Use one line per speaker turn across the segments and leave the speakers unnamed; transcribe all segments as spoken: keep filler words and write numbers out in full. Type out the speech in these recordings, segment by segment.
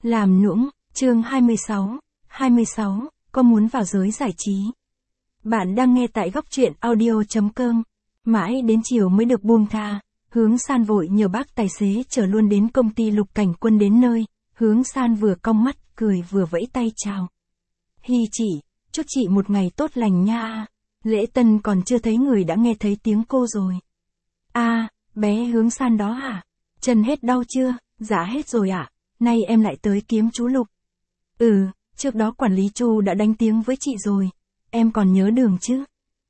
Làm nũng, chương hai mươi sáu, hai mươi sáu, có muốn vào giới giải trí. Bạn đang nghe tại góc truyện audio.com. Mãi đến chiều mới được buông tha, Hướng San vội nhờ bác tài xế chở luôn đến công ty Lục Cảnh Quân đến nơi, Hướng San vừa cong mắt, cười vừa vẫy tay chào. Hi chị, chúc chị một ngày tốt lành nha. Lễ tân còn chưa thấy người đã nghe thấy tiếng cô rồi. À, bé Hướng San đó hả? Chân hết đau chưa? Dạ hết rồi ạ. À? Nay em lại tới kiếm chú Lục. Ừ, trước đó quản lý Chu đã đánh tiếng với chị rồi. Em còn nhớ đường chứ?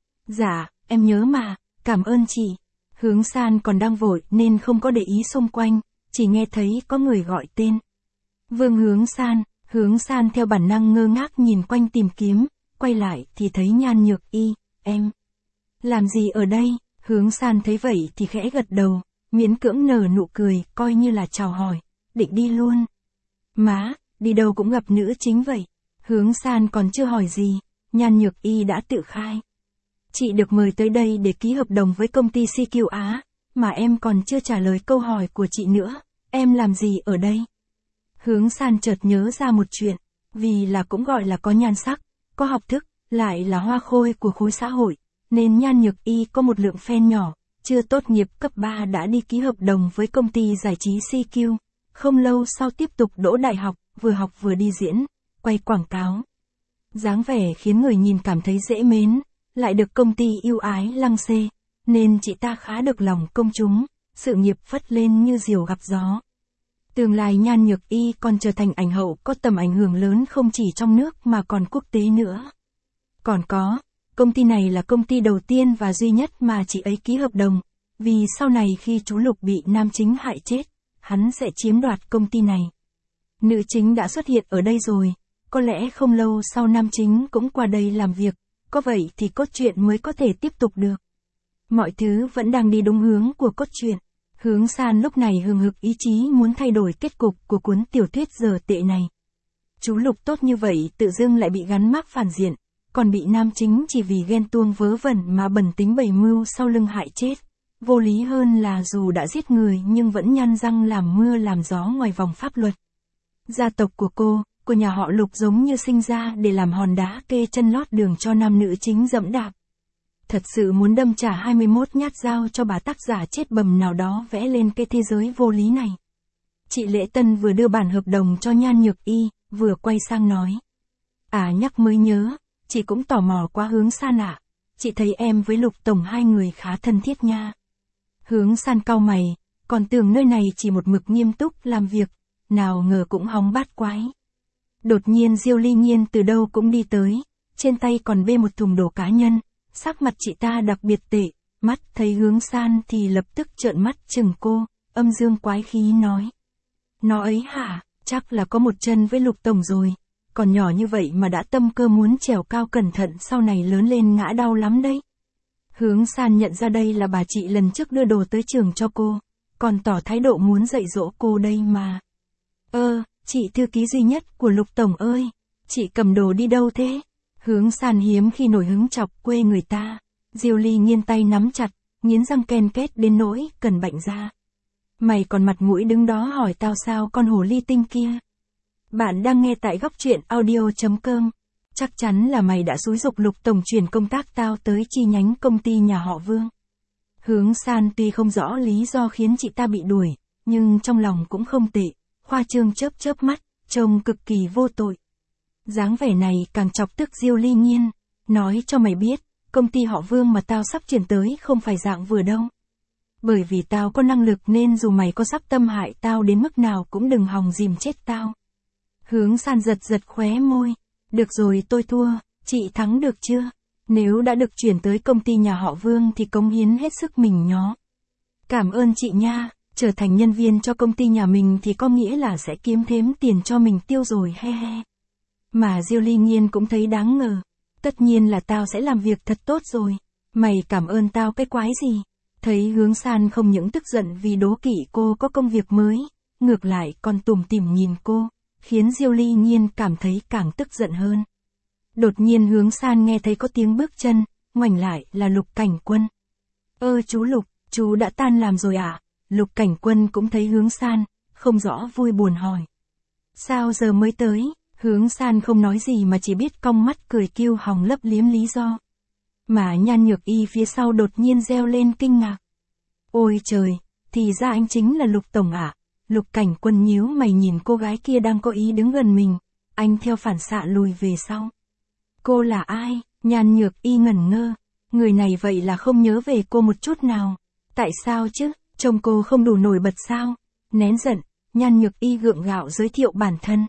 Dạ, em nhớ mà, cảm ơn chị. Hướng San còn đang vội nên không có để ý xung quanh, chỉ nghe thấy có người gọi tên. Vương Hướng San, Hướng San theo bản năng ngơ ngác nhìn quanh tìm kiếm, quay lại thì thấy Nhan Nhược Y, em. Làm gì ở đây? Hướng San thấy vậy thì khẽ gật đầu, miễn cưỡng nở nụ cười, coi như là chào hỏi, định đi luôn. Má, đi đâu cũng gặp nữ chính vậy. Hướng San còn chưa hỏi gì, Nhan Nhược Y đã tự khai. Chị được mời tới đây để ký hợp đồng với công ty xê quy Á, mà em còn chưa trả lời câu hỏi của chị nữa, em làm gì ở đây? Hướng San chợt nhớ ra một chuyện, vì là cũng gọi là có nhan sắc, có học thức, lại là hoa khôi của khối xã hội, nên Nhan Nhược Y có một lượng fan nhỏ, chưa tốt nghiệp cấp ba đã đi ký hợp đồng với công ty giải trí xê quy, không lâu sau tiếp tục đỗ đại học, vừa học vừa đi diễn, quay quảng cáo. Dáng vẻ khiến người nhìn cảm thấy dễ mến, lại được công ty yêu ái lăng xê, nên chị ta khá được lòng công chúng, sự nghiệp phất lên như diều gặp gió. Tương lai Nhan Nhược Y còn trở thành ảnh hậu có tầm ảnh hưởng lớn không chỉ trong nước mà còn quốc tế nữa. Còn có, công ty này là công ty đầu tiên và duy nhất mà chị ấy ký hợp đồng, vì sau này khi chú Lục bị nam chính hại chết, hắn sẽ chiếm đoạt công ty này. Nữ chính đã xuất hiện ở đây rồi, có lẽ không lâu sau nam chính cũng qua đây làm việc, có vậy thì cốt truyện mới có thể tiếp tục được. Mọi thứ vẫn đang đi đúng hướng của cốt truyện. Hướng San lúc này hừng hực ý chí muốn thay đổi kết cục của cuốn tiểu thuyết dở tệ này. Chú Lục tốt như vậy tự dưng lại bị gắn mác phản diện, còn bị nam chính chỉ vì ghen tuông vớ vẩn mà bẩn tính bày mưu sau lưng hại chết. Vô lý hơn là dù đã giết người nhưng vẫn nhăn răng làm mưa làm gió ngoài vòng pháp luật. Gia tộc của cô, của nhà họ Lục giống như sinh ra để làm hòn đá kê chân lót đường cho nam nữ chính dẫm đạp. Thật sự muốn đâm trả hai mươi mốt nhát dao cho bà tác giả chết bầm nào đó vẽ lên cái thế giới vô lý này. Chị Lễ Tân vừa đưa bản hợp đồng cho Nhan Nhược Y, vừa quay sang nói. À nhắc mới nhớ, chị cũng tò mò quá Hướng San ạ. À. Chị thấy em với Lục Tổng hai người khá thân thiết nha. Hướng San cau mày, còn tưởng nơi này chỉ một mực nghiêm túc làm việc, nào ngờ cũng hóng bát quái. Đột nhiên Diêu Ly Nhiên từ đâu cũng đi tới, trên tay còn bê một thùng đồ cá nhân, sắc mặt chị ta đặc biệt tệ, mắt thấy Hướng San thì lập tức trợn mắt chừng cô, âm dương quái khí nói. Nó ấy hả, chắc là có một chân với Lục Tổng rồi, còn nhỏ như vậy mà đã tâm cơ muốn trèo cao cẩn thận sau này lớn lên ngã đau lắm đấy. Hướng San nhận ra đây là bà chị lần trước đưa đồ tới trường cho cô, còn tỏ thái độ muốn dạy dỗ cô đây mà. Ơ, chị thư ký duy nhất của Lục Tổng ơi, chị cầm đồ đi đâu thế? Hướng San hiếm khi nổi hứng chọc quê người ta. Diêu Ly Nhiên tay nắm chặt, nghiến răng ken két đến nỗi cần bệnh ra. Mày còn mặt mũi đứng đó hỏi tao sao con hồ ly tinh kia. Bạn đang nghe tại góc truyện audio.com. Chắc chắn là mày đã xúi giục Lục Tổng chuyển công tác tao tới chi nhánh công ty nhà họ Vương. Hướng San tuy không rõ lý do khiến chị ta bị đuổi, nhưng trong lòng cũng không tệ, khoa trương chớp chớp mắt, trông cực kỳ vô tội. Dáng vẻ này càng chọc tức Diêu Ly Nhiên, nói cho mày biết, công ty họ Vương mà tao sắp chuyển tới không phải dạng vừa đâu. Bởi vì tao có năng lực nên dù mày có sắp tâm hại tao đến mức nào cũng đừng hòng dìm chết tao. Hướng San giật giật khóe môi, được rồi tôi thua, chị thắng được chưa? Nếu đã được chuyển tới công ty nhà họ Vương thì cống hiến hết sức mình nhó. Cảm ơn chị nha, trở thành nhân viên cho công ty nhà mình thì có nghĩa là sẽ kiếm thêm tiền cho mình tiêu rồi he he. Mà Diêu Ly Nhiên cũng thấy đáng ngờ. Tất nhiên là tao sẽ làm việc thật tốt rồi. Mày cảm ơn tao cái quái gì? Thấy Hướng San không những tức giận vì đố kỵ cô có công việc mới, ngược lại còn tủm tỉm nhìn cô, khiến Diêu Ly Nhiên cảm thấy càng tức giận hơn. Đột nhiên Hướng San nghe thấy có tiếng bước chân, ngoảnh lại là Lục Cảnh Quân. Ơ chú Lục, chú đã tan làm rồi à? Lục Cảnh Quân cũng thấy Hướng San, không rõ vui buồn hỏi. Sao giờ mới tới? Hướng San không nói gì mà chỉ biết cong mắt cười kiêu hòng lấp liếm lý do. Mà Nhan Nhược Y phía sau đột nhiên reo lên kinh ngạc. Ôi trời, thì ra anh chính là Lục Tổng ạ. À? Lục Cảnh Quân nhíu mày nhìn cô gái kia đang có ý đứng gần mình, anh theo phản xạ lùi về sau. Cô là ai? Nhan Nhược Y ngẩn ngơ, người này vậy là không nhớ về cô một chút nào. Tại sao chứ, trông cô không đủ nổi bật sao? Nén giận, Nhan Nhược Y gượng gạo giới thiệu bản thân.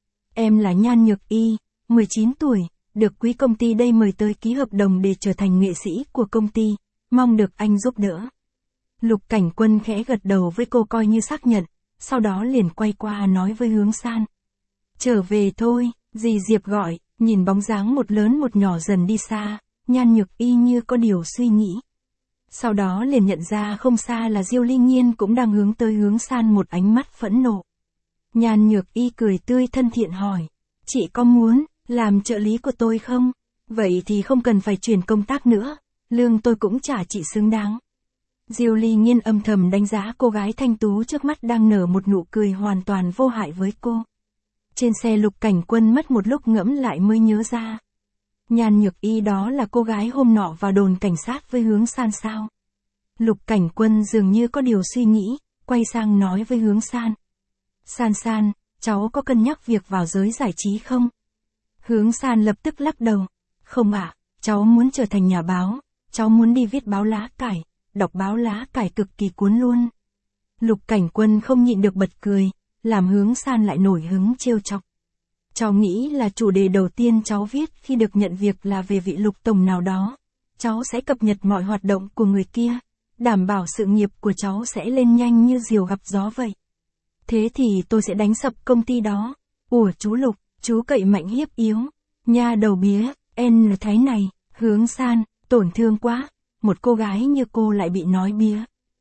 Em là Nhan Nhược Y, mười chín tuổi, được quý công ty đây mời tới ký hợp đồng để trở thành nghệ sĩ của công ty, mong được anh giúp đỡ. Lục Cảnh Quân khẽ gật đầu với cô coi như xác nhận, sau đó liền quay qua nói với Hướng San. Trở về thôi, dì Diệp gọi, nhìn bóng dáng một lớn một nhỏ dần đi xa, Nhan Nhược Y như có điều suy nghĩ. Sau đó liền nhận ra không xa là Diêu Ly Nhiên cũng đang hướng tới Hướng San một ánh mắt phẫn nộ. Nhan Nhược Y cười tươi thân thiện hỏi, chị có muốn làm trợ lý của tôi không? Vậy thì không cần phải chuyển công tác nữa, lương tôi cũng trả chị xứng đáng. Diêu Ly Nhiên âm thầm đánh giá cô gái thanh tú trước mắt đang nở một nụ cười hoàn toàn vô hại với cô. Trên xe Lục Cảnh Quân mất một lúc ngẫm lại mới nhớ ra. Nhan Nhược Y đó là cô gái hôm nọ vào đồn cảnh sát với Hướng San sao? Lục Cảnh Quân dường như có điều suy nghĩ, quay sang nói với Hướng San. San San, cháu có cân nhắc việc vào giới giải trí không? Hướng San lập tức lắc đầu. Không ạ, à, cháu muốn trở thành nhà báo, cháu muốn đi viết báo lá cải, đọc báo lá cải cực kỳ cuốn luôn. Lục Cảnh Quân không nhịn được bật cười, làm Hướng San lại nổi hứng trêu chọc. Cháu nghĩ là chủ đề đầu tiên cháu viết khi được nhận việc là về vị Lục Tổng nào đó. Cháu sẽ cập nhật mọi hoạt động của người kia, đảm bảo sự nghiệp của cháu sẽ lên nhanh như diều gặp gió vậy. Thế thì tôi sẽ đánh sập công ty đó. Ủa chú Lục, chú cậy mạnh hiếp yếu. Nha đầu bía, N thái này, Hướng San, tổn thương quá. Một cô gái như cô lại bị nói bía.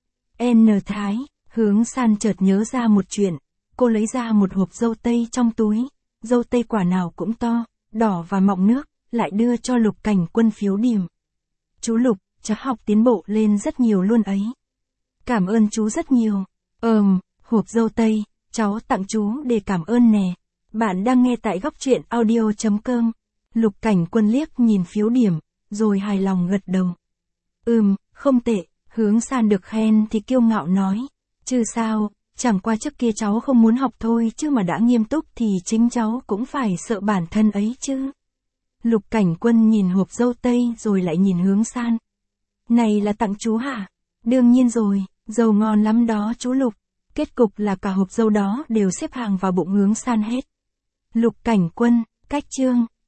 N thái, Hướng San chợt nhớ ra một chuyện. Cô lấy ra một hộp dâu tây trong túi. Dâu tây quả nào cũng to, đỏ và mọng nước, lại đưa cho Lục Cảnh Quân phiếu điểm. Chú Lục, cháu học tiến bộ lên rất nhiều luôn ấy. Cảm ơn chú rất nhiều. Ờm, hộp dâu tây, cháu tặng chú để cảm ơn nè. Bạn đang nghe tại góc truyện audio chấm com. Lục Cảnh Quân liếc nhìn phiếu điểm, rồi hài lòng gật đầu. Ừm, không tệ, Hướng San được khen thì kiêu ngạo nói. Chứ sao, chẳng qua trước kia cháu không muốn học thôi chứ mà đã nghiêm túc thì chính cháu cũng phải sợ bản thân ấy chứ. Lục Cảnh Quân nhìn hộp dâu tây rồi lại nhìn Hướng San. Này là tặng chú hả? Đương nhiên rồi, dâu ngon lắm đó chú Lục. Kết cục là cả hộp dâu đó đều xếp hàng vào bụng Hướng San hết. Lục Cảnh Quân, cách chương.